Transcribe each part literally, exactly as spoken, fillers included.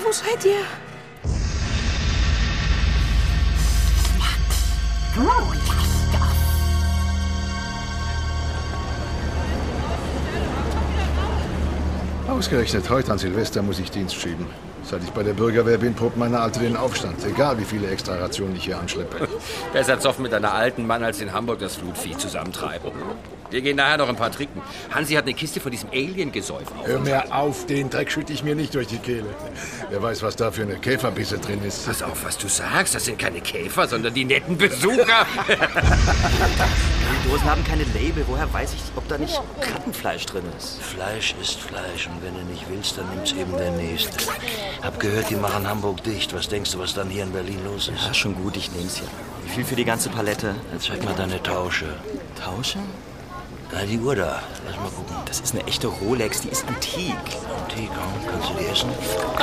Wo seid ihr? Ausgerechnet heute an Silvester muss ich Dienst schieben. Seit ich bei der Bürgerwehr bin, probt meine Alte den Aufstand. Egal, wie viele Extrarationen ich hier anschleppe. Besser zoffen mit einer alten Mann, als in Hamburg das Flutvieh zusammentreiben. Wir gehen nachher noch ein paar trinken. Hansi hat eine Kiste von diesem Alien-Gesäuf auf. Hör mir auf, den Dreck schütte ich mir nicht durch die Kehle. Wer weiß, was da für eine Käferbisse drin ist. Pass auf, was du sagst. Das sind keine Käfer, sondern die netten Besucher. Die Dosen haben keine Label. Woher weiß ich, ob da nicht Krabbenfleisch drin ist? Fleisch ist Fleisch und wenn du nicht willst, dann nimmt's eben der Nächste. Hab gehört, die machen Hamburg dicht. Was denkst du, was dann hier in Berlin los ist? Ja, schon gut, ich nehm's ja. Wie viel für die ganze Palette? Jetzt zeig mal deine Tausche. Tausche? Na, die Uhr da. Lass mal gucken. Das ist eine echte Rolex, die ist antik. Antik, oh, kannst du die essen?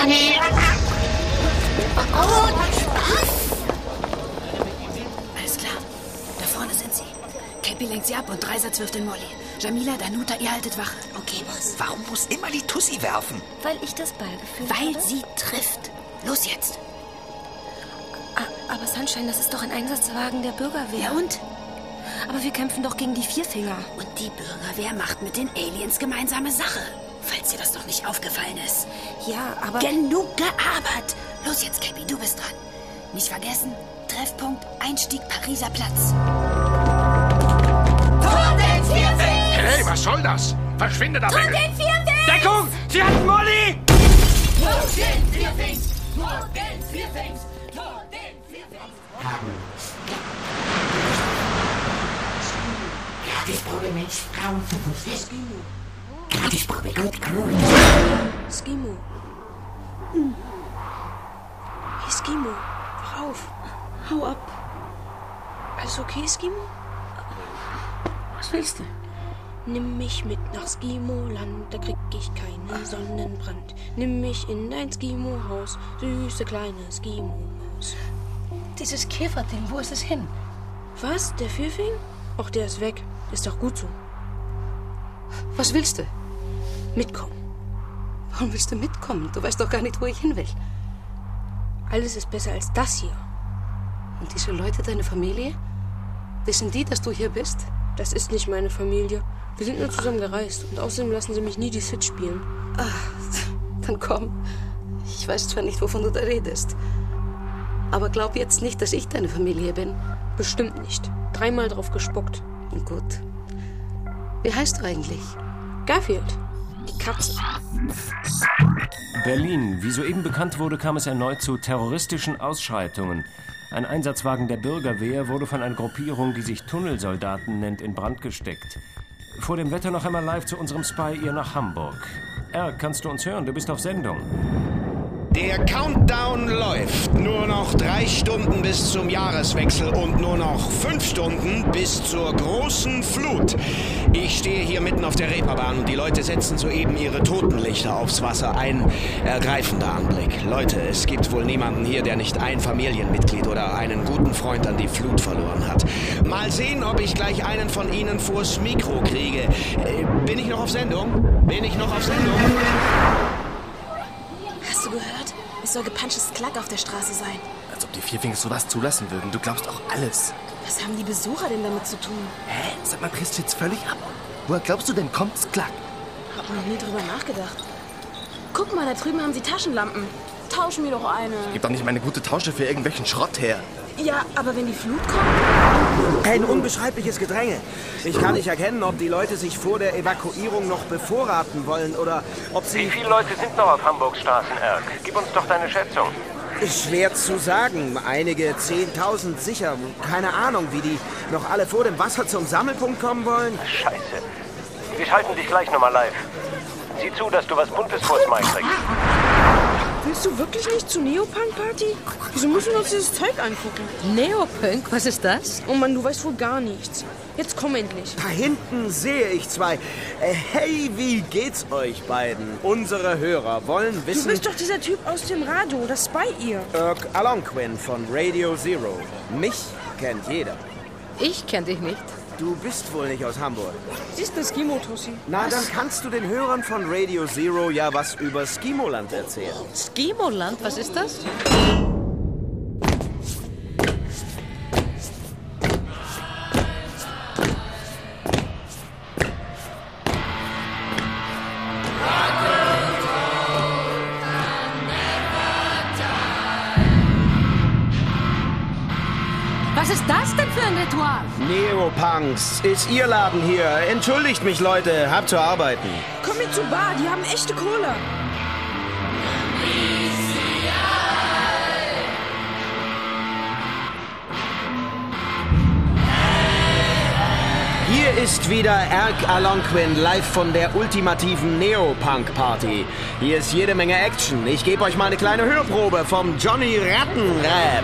Alles klar. Da vorne sind sie. Cappy lenkt sie ab und Dreisatz wirft den Molly. Jamila, Danuta, ihr haltet Wache. Okay, Boss. Warum muss immer die Tussi werfen? Weil ich das Ballgefühl Weil habe. sie trifft. Los jetzt. Ah, aber Sunshine, das ist doch ein Einsatzwagen der Bürgerwehr. Ja und? Aber wir kämpfen doch gegen die Vierfinger. Und die Bürgerwehr macht mit den Aliens gemeinsame Sache. Falls dir das noch nicht aufgefallen ist. Ja, aber... Genug gearbeitet. Los jetzt, Cappy, du bist dran. Nicht vergessen, Treffpunkt, Einstieg, Pariser Platz. Tod den Vierfings! Hey, was soll das? Verschwinde da Tod weg! den Vierfings! Deckung! Sie hat Molly! Tod den Vierfings! Tod den Vierfings! Tod den Vierfings! Gratisprobe mit Frauen. Gratisprobe mit Grün. Skimo. Hm. Hey, Skimo. Wach auf. Hau ab. Alles okay, Skimo? Was willst du? Nimm mich mit nach Skimo-Land, da krieg ich keinen Sonnenbrand. Nimm mich in dein Skimo-Haus, süße kleine Skimo-Maus. Dieses Käferding, wo ist es hin? Was? Der Vierfing? Ach, der ist weg. Ist doch gut so. Was willst du? Mitkommen. Warum willst du mitkommen? Du weißt doch gar nicht, wo ich hin will. Alles ist besser als das hier. Und diese Leute, deine Familie? Wissen die, dass du hier bist? Das ist nicht meine Familie. Wir sind nur zusammen gereist. Und außerdem lassen sie mich nie die Sid spielen. Ach, dann komm. Ich weiß zwar nicht, wovon du da redest. Aber glaub jetzt nicht, dass ich deine Familie bin. Bestimmt nicht. Dreimal drauf gespuckt. Gut. Wie heißt du eigentlich? Garfield. Die Katze. Berlin. Wie soeben bekannt wurde, kam es erneut zu terroristischen Ausschreitungen. Ein Einsatzwagen der Bürgerwehr wurde von einer Gruppierung, die sich Tunnelsoldaten nennt, in Brand gesteckt. Vor dem Wetter noch einmal live zu unserem Spy ihr nach Hamburg. R, kannst du uns hören? Du bist auf Sendung. Der Countdown läuft. Nur noch drei Stunden bis zum Jahreswechsel und nur noch fünf Stunden bis zur großen Flut. Ich stehe hier mitten auf der Reeperbahn und die Leute setzen soeben ihre Totenlichter aufs Wasser. Ein ergreifender Anblick. Leute, es gibt wohl niemanden hier, der nicht ein Familienmitglied oder einen guten Freund an die Flut verloren hat. Mal sehen, ob ich gleich einen von Ihnen vors Mikro kriege. Äh, bin ich noch auf Sendung? Bin ich noch auf Sendung? Hast du gehört? Es soll gepanschtes Klack auf der Straße sein. Als ob die Vierfingers sowas zulassen würden. Du glaubst auch alles. Was haben die Besucher denn damit zu tun? Hä? Sag mal, Chris jetzt völlig ab. Woher glaubst du denn, kommt's Klack? Hab noch nie drüber nachgedacht. Guck mal, da drüben haben sie Taschenlampen. Tausch mir doch eine. Gib doch nicht meine gute Tausche für irgendwelchen Schrott her. Ja, aber wenn die Flut kommt... Ein unbeschreibliches Gedränge. Ich kann nicht erkennen, ob die Leute sich vor der Evakuierung noch bevorraten wollen oder ob sie... Wie viele Leute sind noch auf Hamburgs Straßen, Erk? Gib uns doch deine Schätzung. Schwer zu sagen. Einige zehntausend sicher. Keine Ahnung, wie die noch alle vor dem Wasser zum Sammelpunkt kommen wollen. Scheiße. Wir schalten dich gleich nochmal live. Sieh zu, dass du was Buntes vors Mai kriegst. Willst du wirklich nicht zur Neopunk-Party? Wieso müssen wir uns dieses Zeug angucken? Neopunk? Was ist das? Oh Mann, du weißt wohl gar nichts. Jetzt komm endlich. Da hinten sehe ich zwei. Äh, hey, wie geht's euch beiden? Unsere Hörer wollen wissen... Du bist doch dieser Typ aus dem Radio, das Spy-Ear. Irk Alonquin von Radio Zero. Mich kennt jeder. Ich kenn dich nicht. Du bist wohl nicht aus Hamburg. Sie ist eine Skimo-Tussi. Na, dann kannst du den Hörern von Radio Zero ja was über Skimoland erzählen. Skimoland? Was ist das? Was ist das denn für ein Ritual? Neopunks, ist ihr Laden hier. Entschuldigt mich, Leute, hab zu arbeiten. Komm mit zur Bar, die haben echte Cola. Hier ist wieder Erk Alonquin live von der ultimativen Neopunk-Party. Hier ist jede Menge Action. Ich gebe euch mal eine kleine Hörprobe vom Johnny Rattenrap.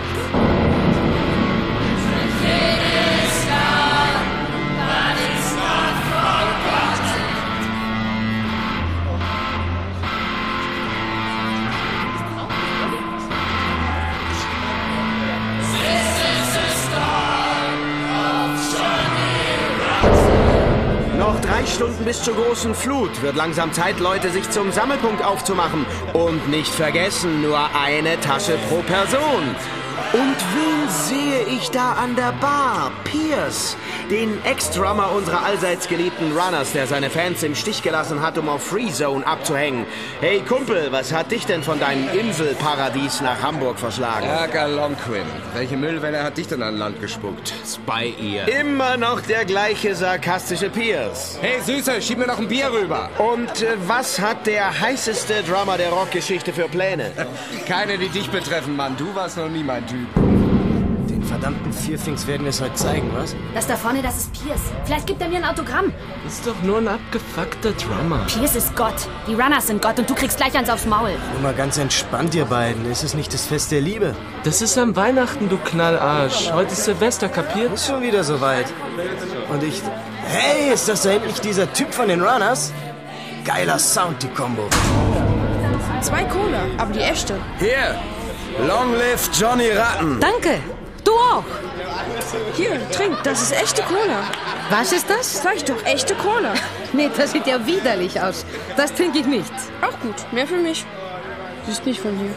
Noch drei Stunden bis zur großen Flut. Wird langsam Zeit, Leute, sich zum Sammelpunkt aufzumachen. Und nicht vergessen, nur eine Tasche pro Person. Und wen sehe ich da an der Bar? Pierce, den Ex-Drummer unserer allseits geliebten Runners, der seine Fans im Stich gelassen hat, um auf Freezone abzuhängen. Hey Kumpel, was hat dich denn von deinem Inselparadies nach Hamburg verschlagen? Erk Alonquin, welche Müllwelle hat dich denn an Land gespuckt? Spy-Ear. Immer noch der gleiche sarkastische Pierce. Hey Süße, schieb mir noch ein Bier rüber. Und äh, was hat der heißeste Drummer der Rockgeschichte für Pläne? Keine, die dich betreffen, Mann. Du warst noch nie mein Typ. Den verdammten Vierfings werden wir es heute zeigen, was? Das da vorne, das ist Pierce. Vielleicht gibt er mir ein Autogramm. Ist doch nur ein abgefuckter Drummer. Pierce ist Gott. Die Runners sind Gott und du kriegst gleich eins aufs Maul. Nur mal ganz entspannt, ihr beiden. Ist es nicht das Fest der Liebe? Das ist am Weihnachten, du Knallarsch. Heute ist Silvester, kapiert? Ist schon wieder soweit. Und ich... Hey, ist das da hinten nicht dieser Typ von den Runners? Geiler Sound, die Kombo. Zwei Cola, aber die echte. Hier, long live Johnny Ratten. Danke. Du auch. Hier, trink, das ist echte Cola. Was ist das? Sag ich doch, echte Cola. Nee, das sieht ja widerlich aus. Das trinke ich nicht. Auch gut, mehr für mich. Sie ist nicht von hier.